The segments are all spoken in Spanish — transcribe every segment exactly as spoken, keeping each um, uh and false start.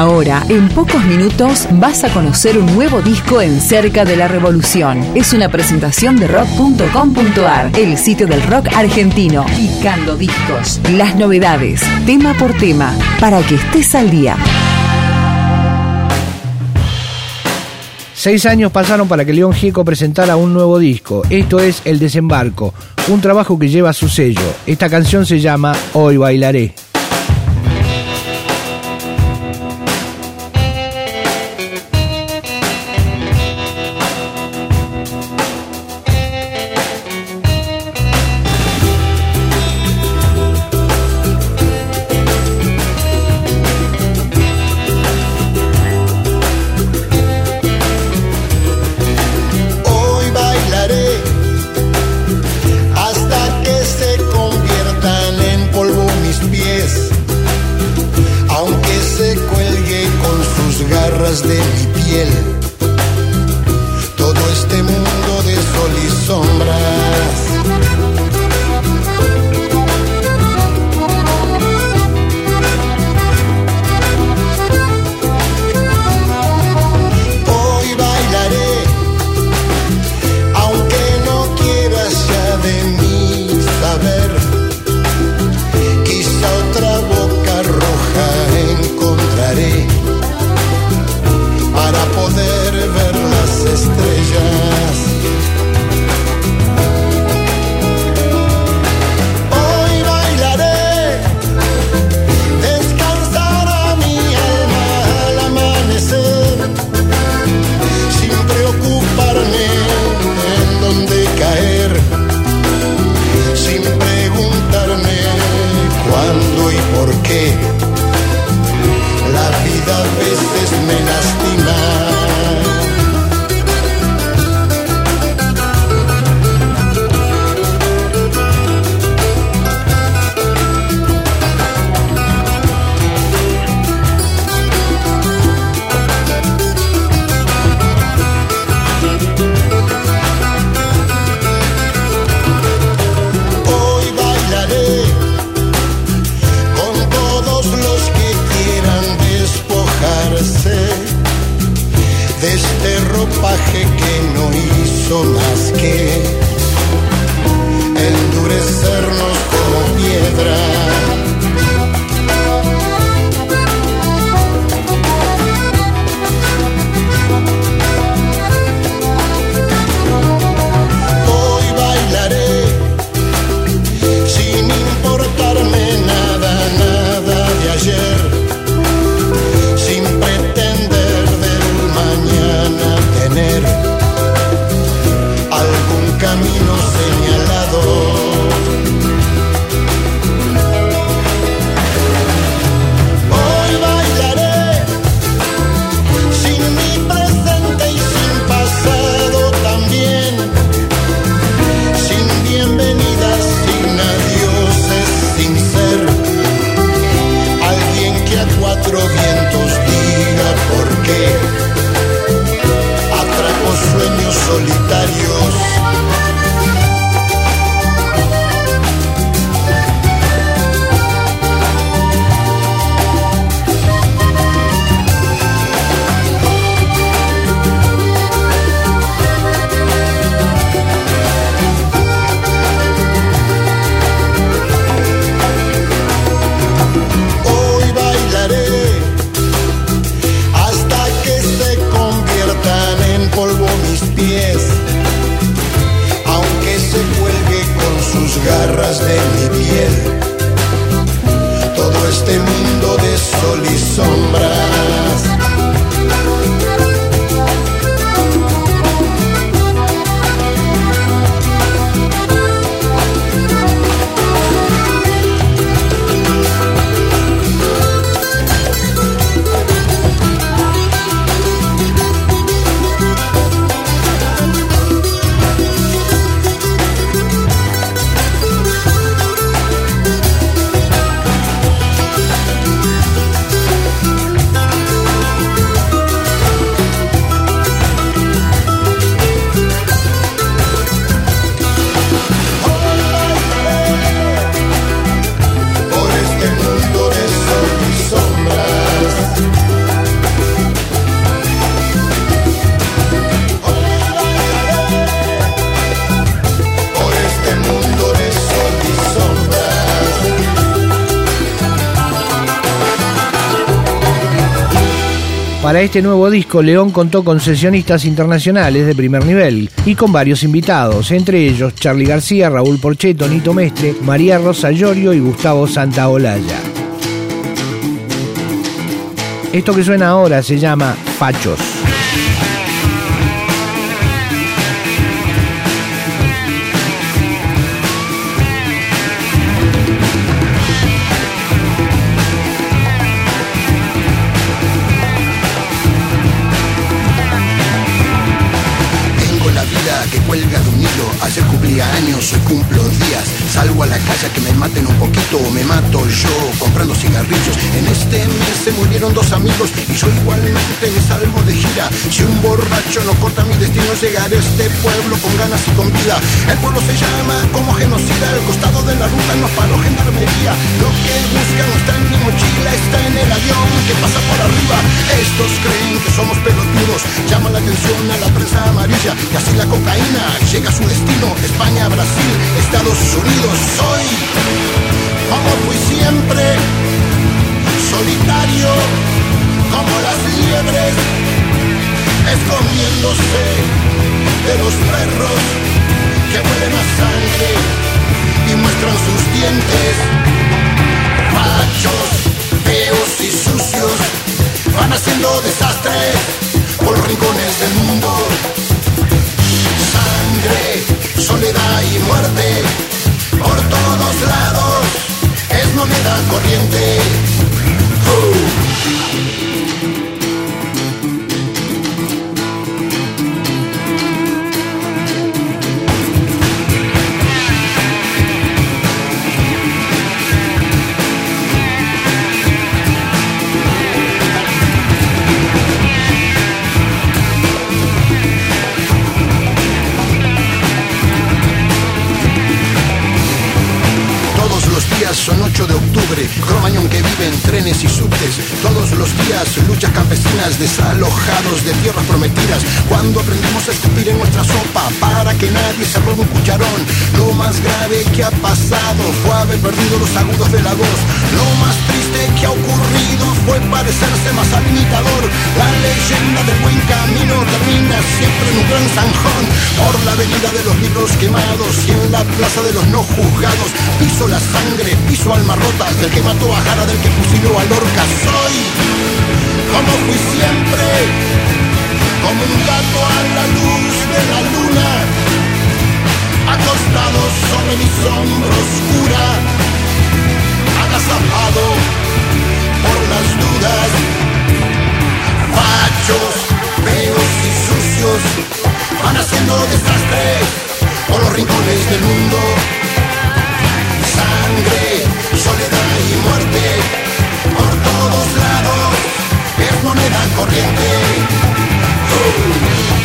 Ahora, en pocos minutos, vas a conocer un nuevo disco en Cerca de la Revolución. Es una presentación de rock punto com punto a r, el sitio del rock argentino. Picando discos. Las novedades, tema por tema, para que estés al día. Seis años pasaron para que León Gieco presentara un nuevo disco. Esto es El Desembarco, un trabajo que lleva su sello. Esta canción se llama Hoy Bailaré. De mi piel, todo este mundo de sol y sombras. Hoy bailaré, aunque no quieras ya de mí saber. Quizá otra boca roja encontraré para poder ver las estrellas. Hoy bailaré, descansará mi alma al amanecer, sin preocuparme en dónde caer, sin preguntarme cuándo y por qué. La vida a veces me lastima. Hoy bailaré con todos los que quieran despojarse de este ropaje que no hizo más que endurecernos como piedra. Hoy bailaré sin importarme nada, nada de ayer, sin pretender del mañana tener algún camino señalado. Hoy bailaré sin mi presente y sin pasado también, sin bienvenidas, sin adioses, sin ser alguien que a cuatro vientos diga por qué atraco sueños solitarios. Hoy bailaré hasta que se conviertan en polvo mis pies, aunque se cuelgue con sus garras de mi piel todo este mundo de sol y sombras. Para este nuevo disco, León contó con sesionistas internacionales de primer nivel y con varios invitados, entre ellos Charly García, Raúl Porchetto, Nito Mestre, María Rosa Llorio y Gustavo Santaolalla. Esto que suena ahora se llama Fachos. Que cuelga de un hilo, ayer cumplía años, hoy cumplo días. Salgo a la calle a que me maten un poquito o me mato yo comprando cigarrillos. En este mes se murieron dos amigos y yo igualmente me salgo de gira. Si un borracho no corta mi destino, llegaré a este pueblo con ganas y con vida. El pueblo se llama como genocida, al costado de la ruta nos paró gendarmería. Lo que buscan no está en mi mochila, está en el avión que pasa por arriba. Estos creen que somos pelotudos, llaman la atención a la prensa amarilla y así la cocaína llega a su destino, España, Brasil, Estados Unidos. Soy, como fui siempre, solitario, como las liebres, escondiéndose de los perros que huelen a sangre y muestran sus dientes. Machos, feos y sucios, van haciendo desastres por los rincones del mundo. Soledad y muerte por todos lados, es moneda corriente. Uh. Son ocho de octubre, Cromañón que vive en trenes y subtes. Todos los días luchas campesinas, desalojados de tierras prometidas. Cuando aprendemos a escupir en nuestra sopa para que nadie se robe un cucharón. Lo más grave que ha pasado fue haber perdido los agudos de la voz. Lo más triste que ha ocurrido fue parecerse más al imitador. La leyenda del buen camino termina siempre en un gran zanjón. Por la avenida de los libros quemados y en la plaza de los no juzgados, piso la sangre, piso alma rota del que mató a Jara, del que fusiló a Lorca. Soy, como fui siempre, como un gato a la luz de la luna, acostado sobre mi sombra oscura, agazapado por las dudas. Fachos, feos y sucios, van haciendo desastres por los rincones del mundo. Sangre, soledad y muerte por todos lados, es moneda corriente. Uh.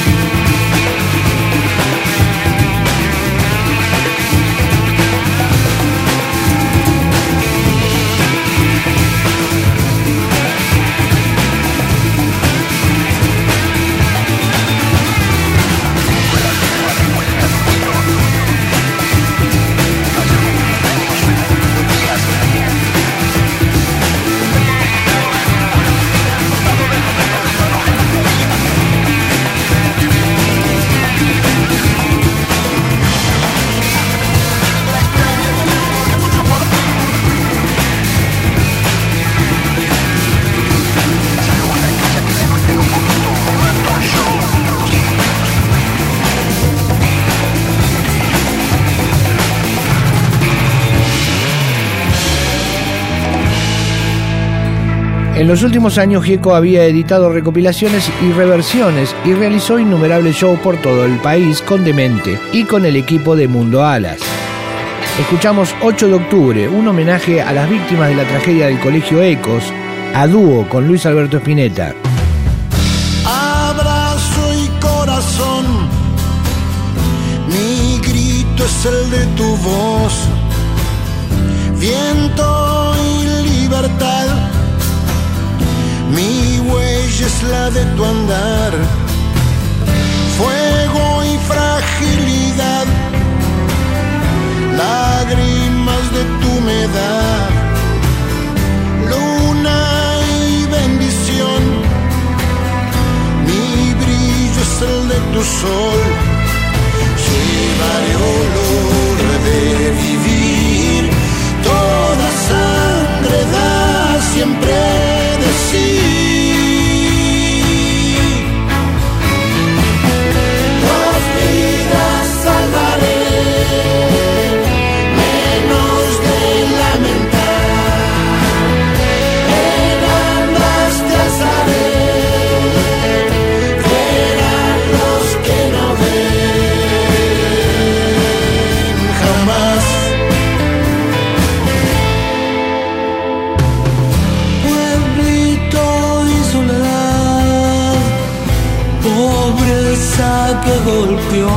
En los últimos años, Gieco había editado recopilaciones y reversiones y realizó innumerables shows por todo el país con Demente y con el equipo de Mundo Alas. Escuchamos ocho de octubre, un homenaje a las víctimas de la tragedia del Colegio Ecos, a dúo con Luis Alberto Spinetta. Abrazo y corazón, mi grito es el de tu voz, viento y libertad. Mi huella es la de tu andar, fuego y fragilidad, lágrimas de tu humedad, luna y bendición, que golpeó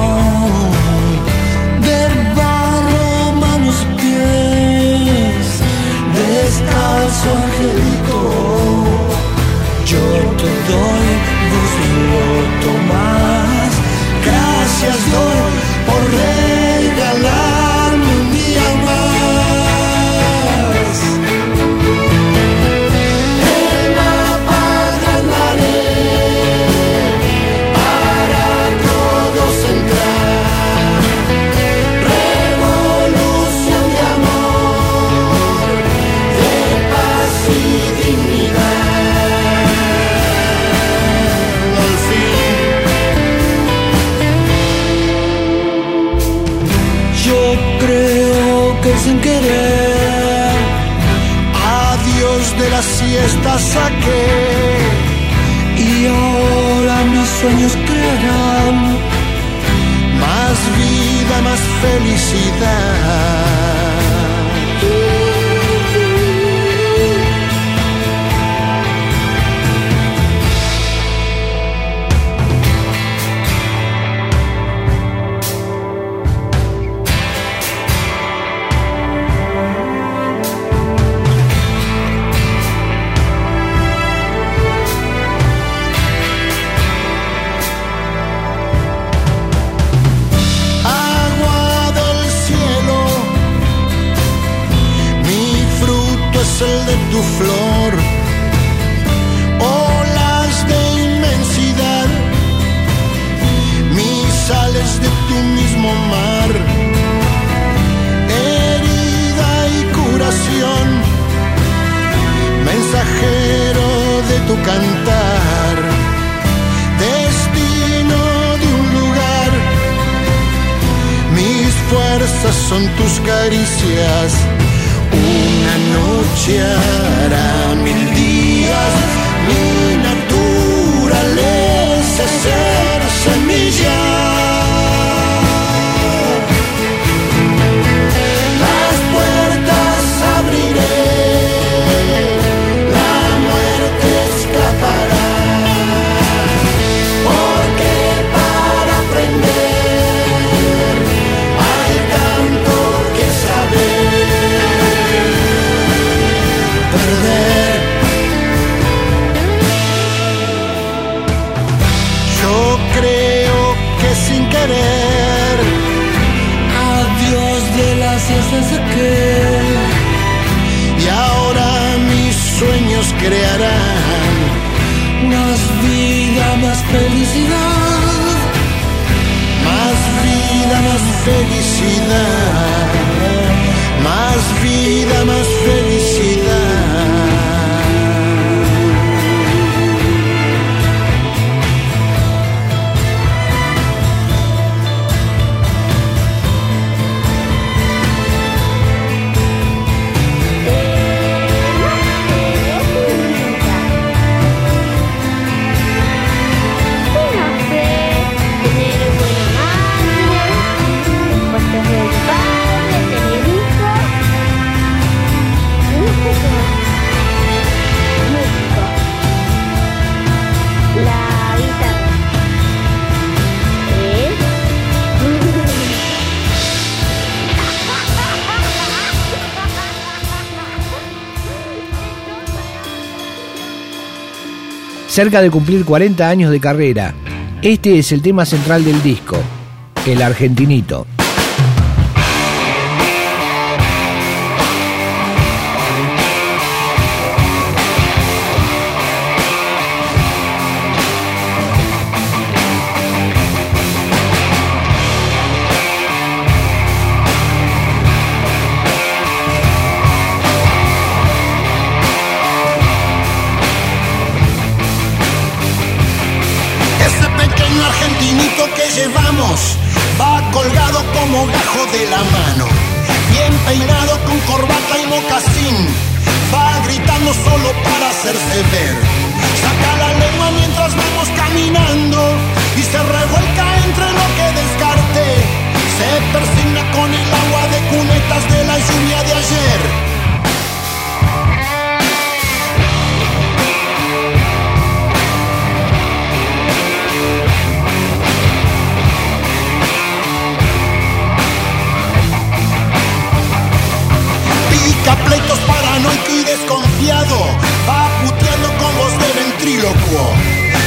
del barro manos y pies, descalzo angelito, yo te doy, vos me lo tomás, gracias doy por regalarme un día más. Sin querer, adiós de la siesta saqué, y ahora mis sueños crearán más vida, más felicidad. El de tu flor, olas de inmensidad, misales de tu mismo mar, herida y curación, mensajero de tu cantar, destino de un lugar, mis fuerzas son tus caricias. Una noche hará mil días, mi naturaleza es ser semilla. Las puertas abriré, la muerte escapará, porque para aprender hay tanto que saber. Yo creo que sin querer, adiós de la siesta saqué, y ahora mis sueños crearán más vida, más felicidad, más vida, más felicidad, más vida, más felicidad. Cerca de cumplir cuarenta años de carrera, este es el tema central del disco, El Argentinito. Llevamos va colgado como gajo de la mano, bien peinado con corbata y mocasín, va gritando solo para hacerse ver, saca la lengua mientras vamos caminando y se revuelca entre lo que descarte, se persigna con el agua de cunetas de la lluvia de ayer.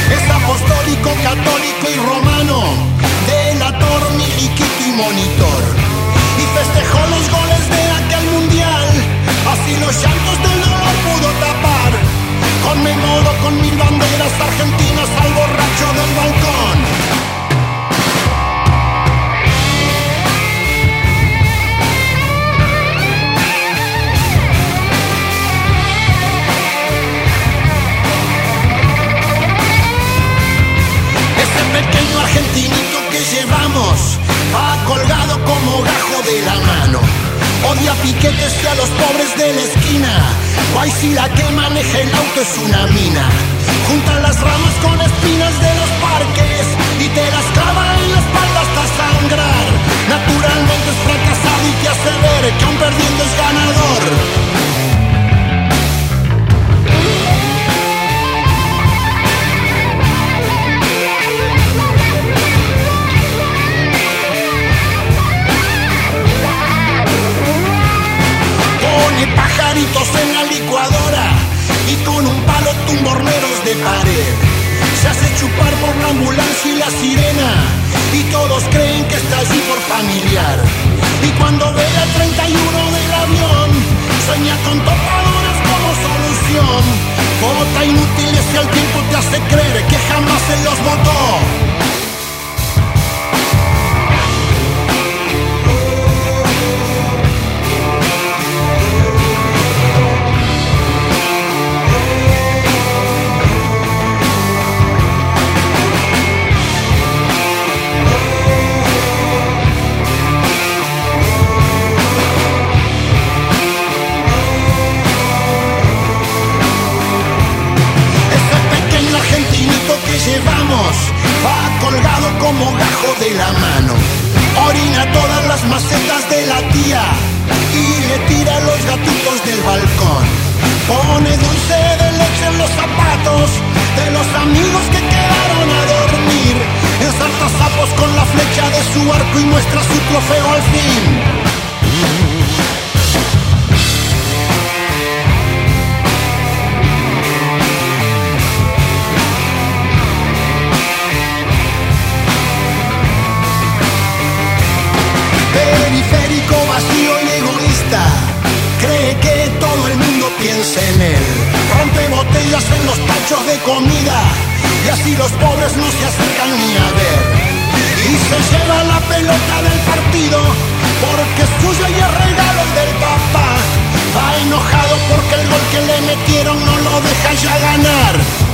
Es apostólico, católico y romano, delator, miliquito y monitor. Y festejó los goles de aquel mundial, así los llantos del dolor pudo tapar. Conmemoró con mil banderas argentinas al borracho del balcón. Ese pequeño argentinito que llevamos va colgado como gajo de la mano. Odia piquetes y a los pobres de la esquina. Guay, si la que maneja el auto es una mina. Junta las ramas con espinas de los parques y te las clava en la espalda hasta sangrar. Naturalmente es fracasado y te hace ver que aun perdiendo es ganador. Pone pajaritos en la licuadora y con un palo tumba horneros de pared. Se hace chupar por la ambulancia y la sirena y todos creen que está allí por familiar. Y cuando ve la treinta y uno del avión, sueña con topadoras como solución. Vota inútiles y al tiempo te hace creer que jamás se los votó. Llevamos, va colgado como gajo de la mano. Orina todas las macetas de la tía y le tira los gatitos del balcón. Pone dulce de leche en los zapatos de los amigos que quedaron a dormir. Ensarta sapos con la flecha de su arco y muestra su trofeo al fin. Periférico, vacío y egoísta, cree que todo el mundo piensa en él. Rompe botellas en los tachos de comida y así los pobres no se acercan ni a ver. Y se lleva la pelota del partido porque es suya y es regalo del papá. Va enojado porque el gol que le metieron no lo deja ya ganar.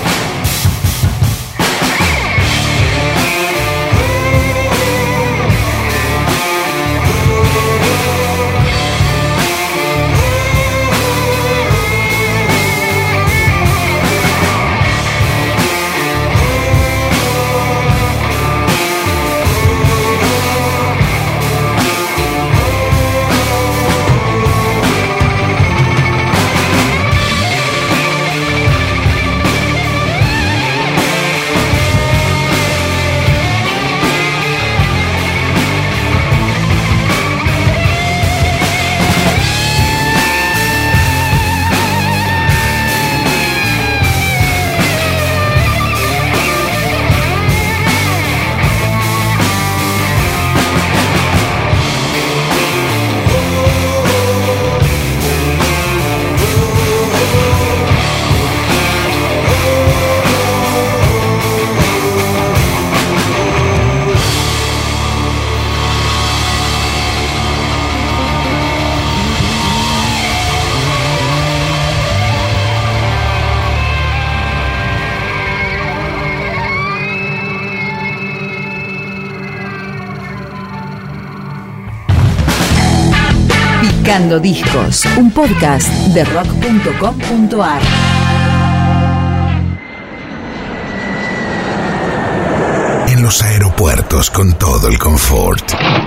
Picando Discos, un podcast de rock punto com punto a r. En los aeropuertos con todo el confort.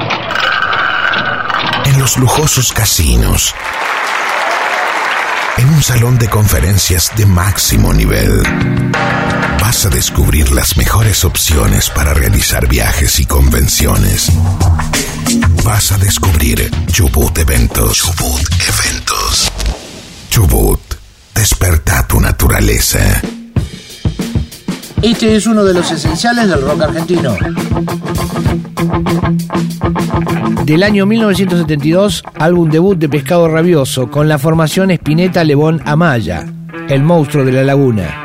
En los lujosos casinos. En un salón de conferencias de máximo nivel. Vas a descubrir las mejores opciones para realizar viajes y convenciones. Vas a descubrir Chubut Eventos. Chubut Eventos. Chubut, desperta tu naturaleza. Este es uno de los esenciales del rock argentino. Del año mil novecientos setenta y dos, álbum debut de Pescado Rabioso con la formación Spinetta, Lebón, Amaya, El Monstruo de la Laguna.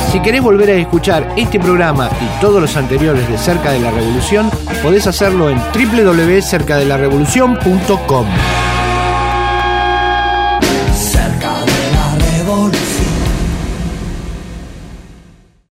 Si querés volver a escuchar este programa y todos los anteriores de Cerca de la Revolución, podés hacerlo en doble u doble u doble u punto cerca de la revolución punto com.